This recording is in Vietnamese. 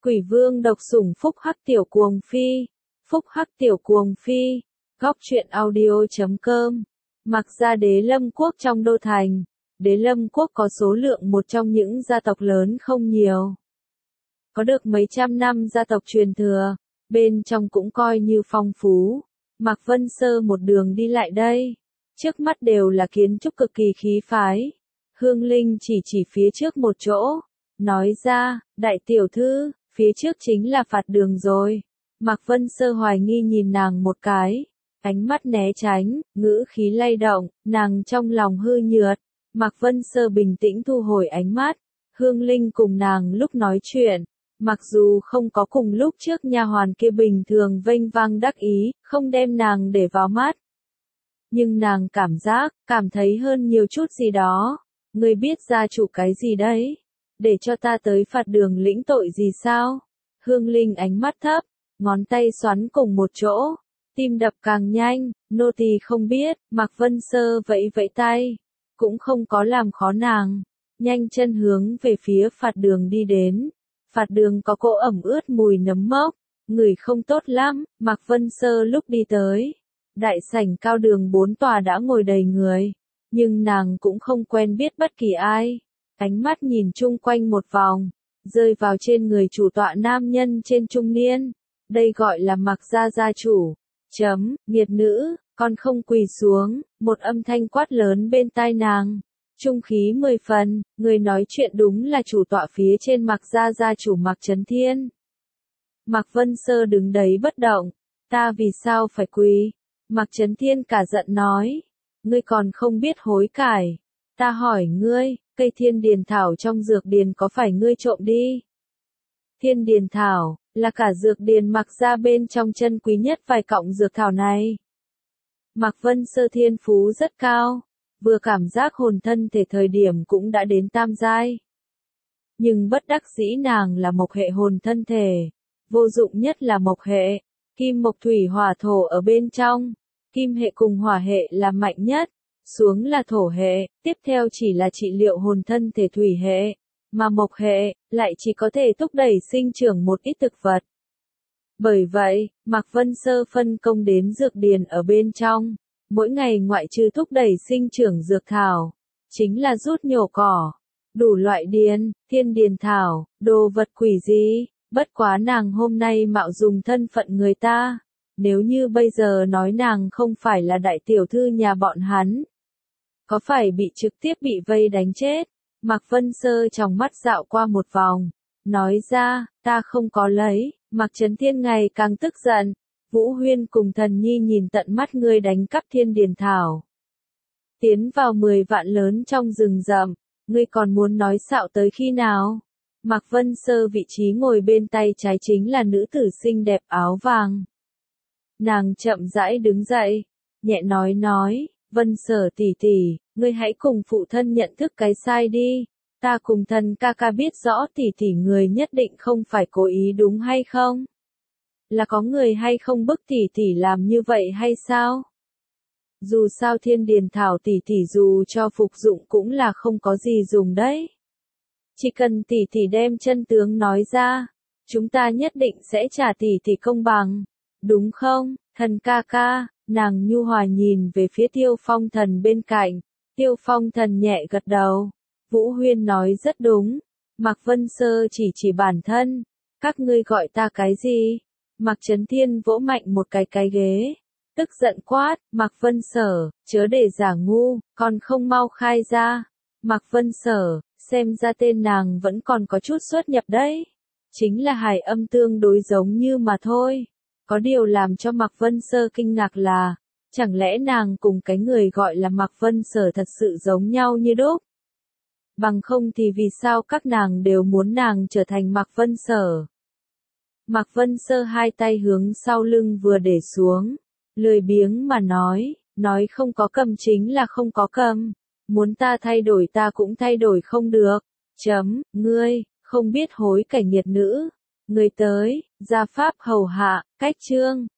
Quỷ vương độc sủng phúc hắc tiểu cuồng phi. Phúc hắc tiểu cuồng phi. Góc truyện audio.com. Mặc ra Đế Lâm quốc trong đô thành. Đế Lâm quốc có số lượng một trong những gia tộc lớn không nhiều. Có được mấy trăm năm gia tộc truyền thừa, bên trong cũng coi như phong phú. Mạc Vân Sơ một đường đi lại đây. Trước mắt đều là kiến trúc cực kỳ khí phái. Hương Linh chỉ phía trước một chỗ. Nói ra, đại tiểu thư, phía trước chính là phạt đường rồi. Mạc Vân Sơ hoài nghi nhìn nàng một cái. Ánh mắt né tránh, ngữ khí lay động, nàng trong lòng hư nhượt. Mạc Vân Sơ bình tĩnh thu hồi ánh mắt. Hương Linh cùng nàng lúc nói chuyện. Mặc dù không có cùng lúc trước nha hoàn kia bình thường vênh vang đắc ý, không đem nàng để vào mắt. Nhưng nàng cảm thấy hơn nhiều chút gì đó. Ngươi biết gia chủ cái gì đấy? Để cho ta tới phạt đường lĩnh tội gì sao? Hương Linh ánh mắt thấp, ngón tay xoắn cùng một chỗ. Tim đập càng nhanh, nô tỳ không biết, Mạc Vân Sơ vẫy vẫy tay. Cũng không có làm khó nàng. Nhanh chân hướng về phía phạt đường đi đến. Phạt đường có cỗ ẩm ướt mùi nấm mốc, ngửi không tốt lắm. Mạc Vân Sơ lúc đi tới, đại sảnh cao đường 4 tòa đã ngồi đầy người, nhưng nàng cũng không quen biết bất kỳ ai. Ánh mắt nhìn chung quanh một vòng, rơi vào trên người chủ tọa nam nhân trên trung niên. Đây gọi là Mạc gia gia chủ. Nghiệt nữ, còn không quỳ xuống, một âm thanh quát lớn bên tai nàng. Trung khí 10 phần, người nói chuyện đúng là chủ tọa phía trên Mạc gia gia chủ Mạc Chấn Thiên. Mạc Vân Sơ đứng đấy bất động. Ta vì sao phải quỳ? Mạc Chấn Thiên cả giận nói. Ngươi còn không biết hối cải. Ta hỏi ngươi, cây thiên điền thảo trong dược điền có phải ngươi trộm đi? Thiên điền thảo, là cả dược điền Mạc gia bên trong chân quý nhất vài cọng dược thảo này. Mạc Vân Sơ thiên phú rất cao. Vừa cảm giác hồn thân thể thời điểm cũng đã đến tam giai. Nhưng bất đắc dĩ nàng là mộc hệ hồn thân thể. Vô dụng nhất là mộc hệ. Kim mộc thủy hỏa thổ ở bên trong. Kim hệ cùng hỏa hệ là mạnh nhất. Xuống là thổ hệ. Tiếp theo chỉ là trị liệu hồn thân thể thủy hệ. Mà mộc hệ lại chỉ có thể thúc đẩy sinh trưởng một ít thực vật. Bởi vậy, Mạc Vân Sơ phân công đến dược điền ở bên trong. Mỗi ngày ngoại trừ thúc đẩy sinh trưởng dược thảo, chính là rút nhổ cỏ, đủ loại điền, thiên điền thảo, đồ vật quỷ gì, bất quá nàng hôm nay mạo dùng thân phận người ta, nếu như bây giờ nói nàng không phải là đại tiểu thư nhà bọn hắn, có phải bị trực tiếp bị vây đánh chết. Mạc Vân Sơ trong mắt dạo qua một vòng, nói ra, ta không có lấy. Mạc Chấn Thiên ngày càng tức giận. Vũ Huyên cùng Thần Nhi nhìn tận mắt ngươi đánh cắp thiên điền thảo. Tiến vào 10 vạn lớn trong rừng rậm, ngươi còn muốn nói xạo tới khi nào? Mạc Vân Sơ vị trí ngồi bên tay trái chính là nữ tử xinh đẹp áo vàng. Nàng chậm rãi đứng dậy, nhẹ nói, Vân Sở tỷ tỷ, ngươi hãy cùng phụ thân nhận thức cái sai đi. Ta cùng Thần ca ca biết rõ tỷ tỷ người nhất định không phải cố ý đúng hay không? Là có người hay không bức tỷ tỷ làm như vậy hay sao? Dù sao thiên điền thảo tỷ tỷ dù cho phục dụng cũng là không có gì dùng đấy. Chỉ cần tỷ tỷ đem chân tướng nói ra, chúng ta nhất định sẽ trả tỷ tỷ công bằng. Đúng không, Thần ca ca? Nàng nhu hòa nhìn về phía Tiêu Phong Thần bên cạnh. Tiêu Phong Thần nhẹ gật đầu. Vũ Huyên nói rất đúng. Mạc Vân Sơ chỉ bản thân. Các ngươi gọi ta cái gì? Mạc Chấn Thiên vỗ mạnh một cái ghế. Tức giận quát, Mạc Vân Sở, chớ để giả ngu, còn không mau khai ra. Mạc Vân Sở, xem ra tên nàng vẫn còn có chút xuất nhập đấy. Chính là hài âm tương đối giống như mà thôi. Có điều làm cho Mạc Vân Sơ kinh ngạc là, chẳng lẽ nàng cùng cái người gọi là Mạc Vân Sở thật sự giống nhau như đúc? Bằng không thì vì sao các nàng đều muốn nàng trở thành Mạc Vân Sở? Mạc Vân Sơ hai tay hướng sau lưng vừa để xuống, lười biếng mà nói không có cầm chính là không có cầm, muốn ta thay đổi ta cũng thay đổi không được. Ngươi, không biết hối cải nghiệt nữ, ngươi tới, gia pháp hầu hạ, cách chương.